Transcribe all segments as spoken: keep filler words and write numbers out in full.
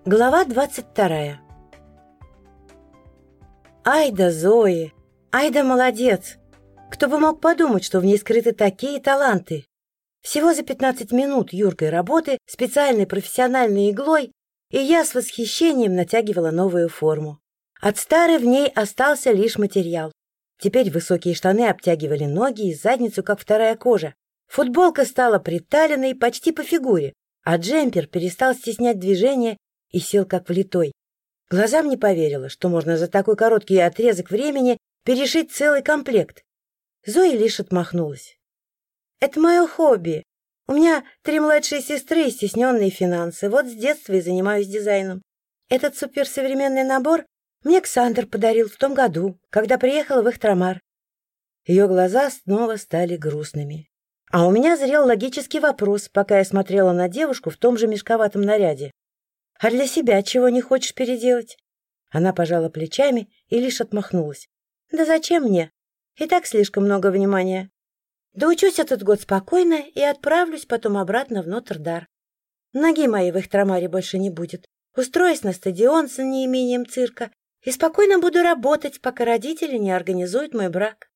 Глава двадцать вторая. Ай да Зои! Ай да молодец! Кто бы мог подумать, что в ней скрыты такие таланты? Всего за пятнадцать минут юркой работы, специальной профессиональной иглой, и я с восхищением натягивала новую форму. От старой в ней остался лишь материал. Теперь высокие штаны обтягивали ноги и задницу, как вторая кожа. Футболка стала приталенной почти по фигуре, а джемпер перестал стеснять движение и сел как влитой. Глазам не поверила, что можно за такой короткий отрезок времени перешить целый комплект. Зоя лишь отмахнулась. «Это мое хобби. У меня три младшие сестры и стесненные финансы. Вот с детства и занимаюсь дизайном. Этот суперсовременный набор мне Ксандр подарил в том году, когда приехала в Ихтрамар». Ее глаза снова стали грустными. А у меня зрел логический вопрос, пока я смотрела на девушку в том же мешковатом наряде. «А для себя чего не хочешь переделать?» Она пожала плечами и лишь отмахнулась. «Да зачем мне? И так слишком много внимания. Да учусь этот год спокойно и отправлюсь потом обратно в Нотр-Дар. Ноги моей в Ихтрамаре больше не будет. Устроюсь на стадион с неимением цирка и спокойно буду работать, пока родители не организуют мой брак».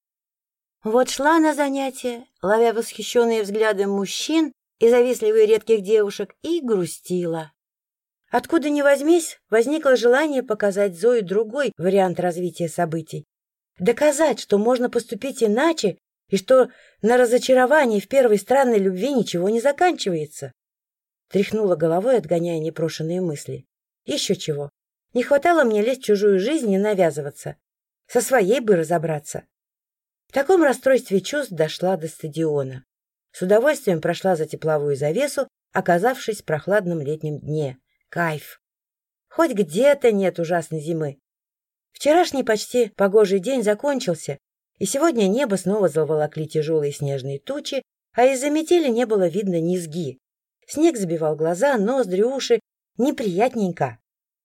Вот шла на занятия, ловя восхищенные взгляды мужчин и завистливые редких девушек, и грустила. Откуда ни возьмись, возникло желание показать Зое другой вариант развития событий. Доказать, что можно поступить иначе, и что на разочаровании в первой странной любви ничего не заканчивается. Тряхнула головой, отгоняя непрошенные мысли. Еще чего. Не хватало мне лезть в чужую жизнь и навязываться. Со своей бы разобраться. В таком расстройстве чувств дошла до стадиона. С удовольствием прошла за тепловую завесу, оказавшись в прохладном летнем дне. Кайф! Хоть где-то нет ужасной зимы. Вчерашний почти погожий день закончился, и сегодня небо снова заволокли тяжелые снежные тучи, а из-за метели не было видно низги. Снег забивал глаза, ноздри, уши. Неприятненько.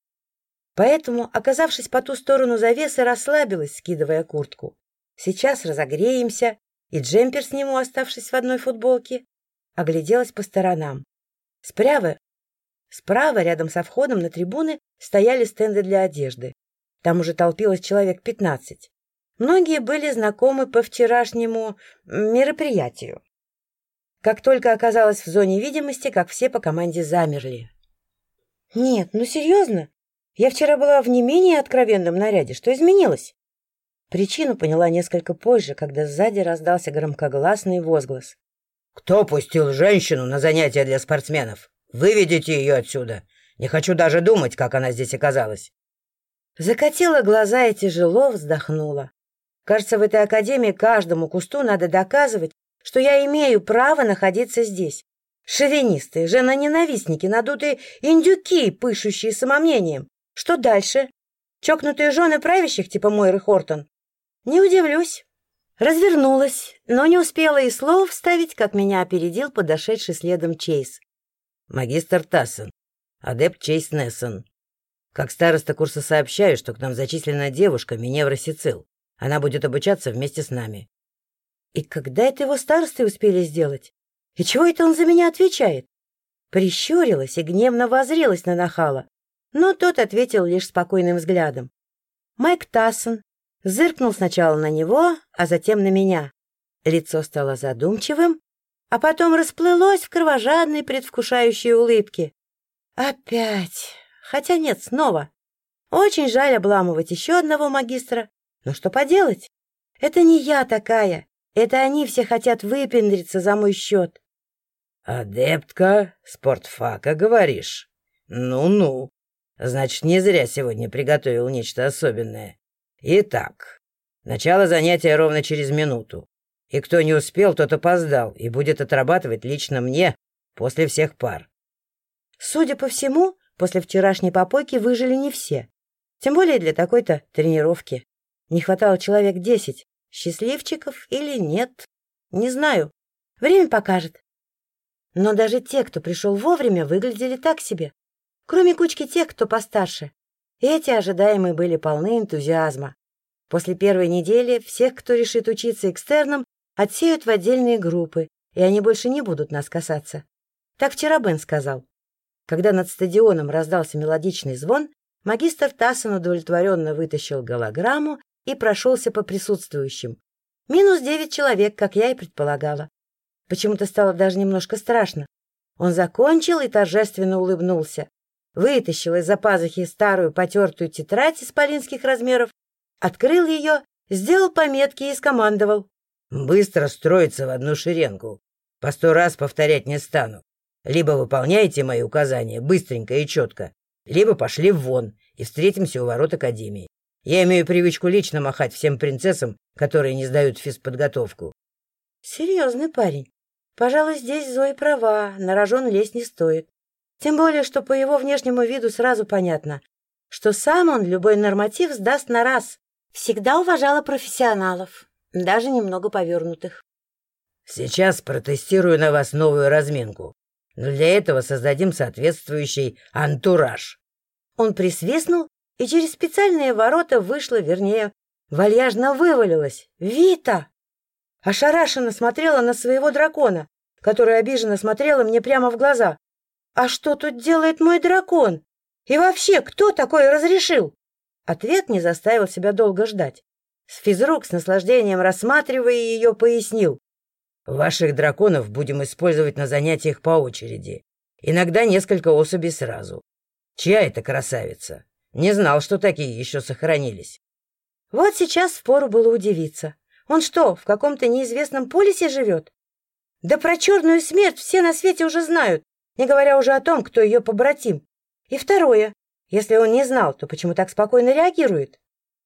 Поэтому, оказавшись по ту сторону завесы, расслабилась, скидывая куртку. Сейчас разогреемся, и джемпер сниму, оставшись в одной футболке. Огляделась по сторонам. Справа, справа, рядом со входом на трибуны, стояли стенды для одежды. Там уже толпилось человек пятнадцать. Многие были знакомы по вчерашнему мероприятию. Как только оказалась в зоне видимости, как все по команде замерли. «Нет, ну серьезно? Я вчера была в не менее откровенном наряде. Что изменилось?» Причину поняла несколько позже, когда сзади раздался громкогласный возглас. «Кто пустил женщину на занятия для спортсменов? Выведите ее отсюда. Не хочу даже думать, как она здесь оказалась». Закатила глаза и тяжело вздохнула. Кажется, в этой академии каждому кусту надо доказывать, что я имею право находиться здесь. Шовинисты, женоненавистники, надутые индюки, пышущие самомнением. Что дальше? Чокнутые жены правящих, типа Мойры Хортон? Не удивлюсь. Развернулась, но не успела и слов вставить, как меня опередил подошедший следом Чейз. «Магистр Тассен, адепт Чейз Нессон. Как староста курса сообщаю, что к нам зачислена девушка Миневра Сицил. Она будет обучаться вместе с нами». И когда это его старостой успели сделать? И чего это он за меня отвечает? Прищурилась и гневно воззрелась на нахала, но тот ответил лишь спокойным взглядом. Майк Тассен зыркнул сначала на него, а затем на меня. Лицо стало задумчивым, а потом расплылось в кровожадной предвкушающей улыбке. Опять. Хотя нет, снова. Очень жаль обламывать еще одного магистра. Но что поделать? Это не я такая. Это они все хотят выпендриться за мой счет. «Адептка спортфака, говоришь? Ну-ну. Значит, не зря сегодня приготовил нечто особенное. Итак, начало занятия ровно через минуту. И кто не успел, тот опоздал и будет отрабатывать лично мне после всех пар». Судя по всему, после вчерашней попойки выжили не все. Тем более для такой-то тренировки. Не хватало человек десять. Счастливчиков или нет? Не знаю. Время покажет. Но даже те, кто пришел вовремя, выглядели так себе. Кроме кучки тех, кто постарше. Эти ожидаемые были полны энтузиазма. После первой недели всех, кто решит учиться экстерном, отсеют в отдельные группы, и они больше не будут нас касаться. Так вчера Бен сказал. Когда над стадионом раздался мелодичный звон, магистр Тассен удовлетворенно вытащил голограмму и прошелся по присутствующим. Минус девять человек, как я и предполагала. Почему-то стало даже немножко страшно. Он закончил и торжественно улыбнулся. Вытащил из-за пазухи старую потертую тетрадь исполинских размеров, открыл ее, сделал пометки и скомандовал. «Быстро строиться в одну шеренгу. По сто раз повторять не стану. Либо выполняете мои указания быстренько и четко, либо пошли вон и встретимся у ворот Академии. Я имею привычку лично махать всем принцессам, которые не сдают физподготовку». Серьезный парень. Пожалуй, здесь Зоя права, на рожон лезть не стоит. Тем более, что по его внешнему виду сразу понятно, что сам он любой норматив сдаст на раз. Всегда уважала профессионалов, даже немного повернутых. «Сейчас протестирую на вас новую разминку. Но для этого создадим соответствующий антураж». Он присвистнул, и через специальные ворота вышла, вернее, вальяжно вывалилась Вита. Ошарашенно смотрела на своего дракона, который обиженно смотрела мне прямо в глаза. «А что тут делает мой дракон? И вообще, кто такое разрешил?» Ответ не заставил себя долго ждать. Физрук с наслаждением, рассматривая ее, пояснил. «Ваших драконов будем использовать на занятиях по очереди. Иногда несколько особей сразу. Чья это красавица? Не знал, что такие еще сохранились». Вот сейчас впору было удивиться. Он что, в каком-то неизвестном полисе живет? Да про черную смерть все на свете уже знают, не говоря уже о том, кто ее побратим. И второе, если он не знал, то почему так спокойно реагирует?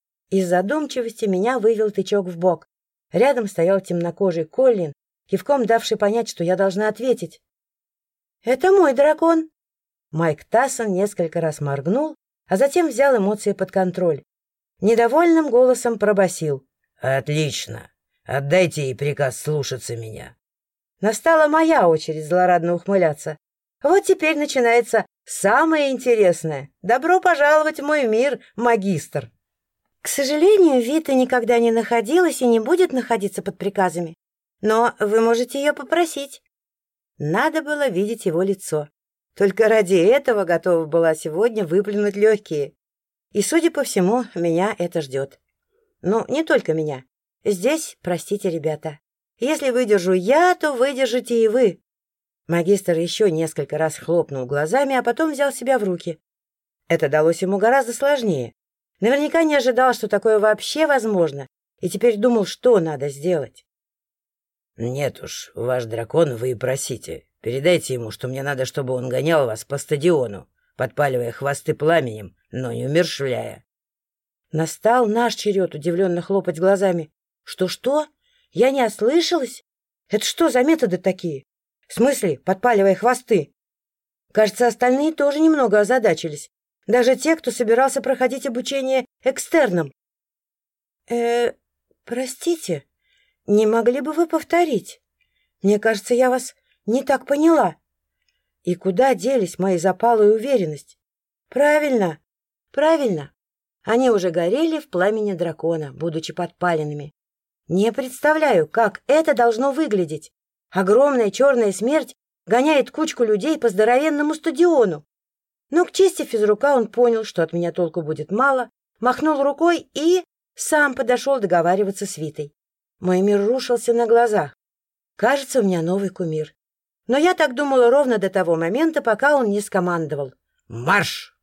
Из задумчивости меня вывел тычок в бок. Рядом стоял темнокожий Коллин, кивком давший понять, что я должна ответить. «Это мой дракон». Майк Тассен несколько раз моргнул, а затем взял эмоции под контроль. Недовольным голосом пробасил. «Отлично. Отдайте ей приказ слушаться меня». Настала моя очередь злорадно ухмыляться. Вот теперь начинается самое интересное. Добро пожаловать в мой мир, магистр. К сожалению, Вита никогда не находилась и не будет находиться под приказами. Но вы можете ее попросить. Надо было видеть его лицо. Только ради этого готова была сегодня выплюнуть легкие. И, судя по всему, меня это ждет. Ну, не только меня. Здесь, простите, ребята, если выдержу я, то выдержите и вы. Магистр еще несколько раз хлопнул глазами, а потом взял себя в руки. Это далось ему гораздо сложнее. Наверняка не ожидал, что такое вообще возможно, и теперь думал, что надо сделать. «Нет уж, ваш дракон вы и просите. Передайте ему, что мне надо, чтобы он гонял вас по стадиону, подпаливая хвосты пламенем, но не умершвляя». Настал наш черед удивленно хлопать глазами. «Что-что? Я не ослышалась? Это что за методы такие? В смысле, подпаливая хвосты?» Кажется, остальные тоже немного озадачились. Даже те, кто собирался проходить обучение экстерном. э простите, не могли бы вы повторить? Мне кажется, я вас не так поняла. И куда делись мои запалы и уверенность? Правильно, правильно. Они уже горели в пламени дракона, будучи подпаленными. Не представляю, как это должно выглядеть. Огромная черная смерть гоняет кучку людей по здоровенному стадиону. Но к чести физрука он понял, что от меня толку будет мало, махнул рукой и сам подошел договариваться с Витой. Мой мир рушился на глазах. Кажется, у меня новый кумир. Но я так думала ровно до того момента, пока он не скомандовал. «Марш!»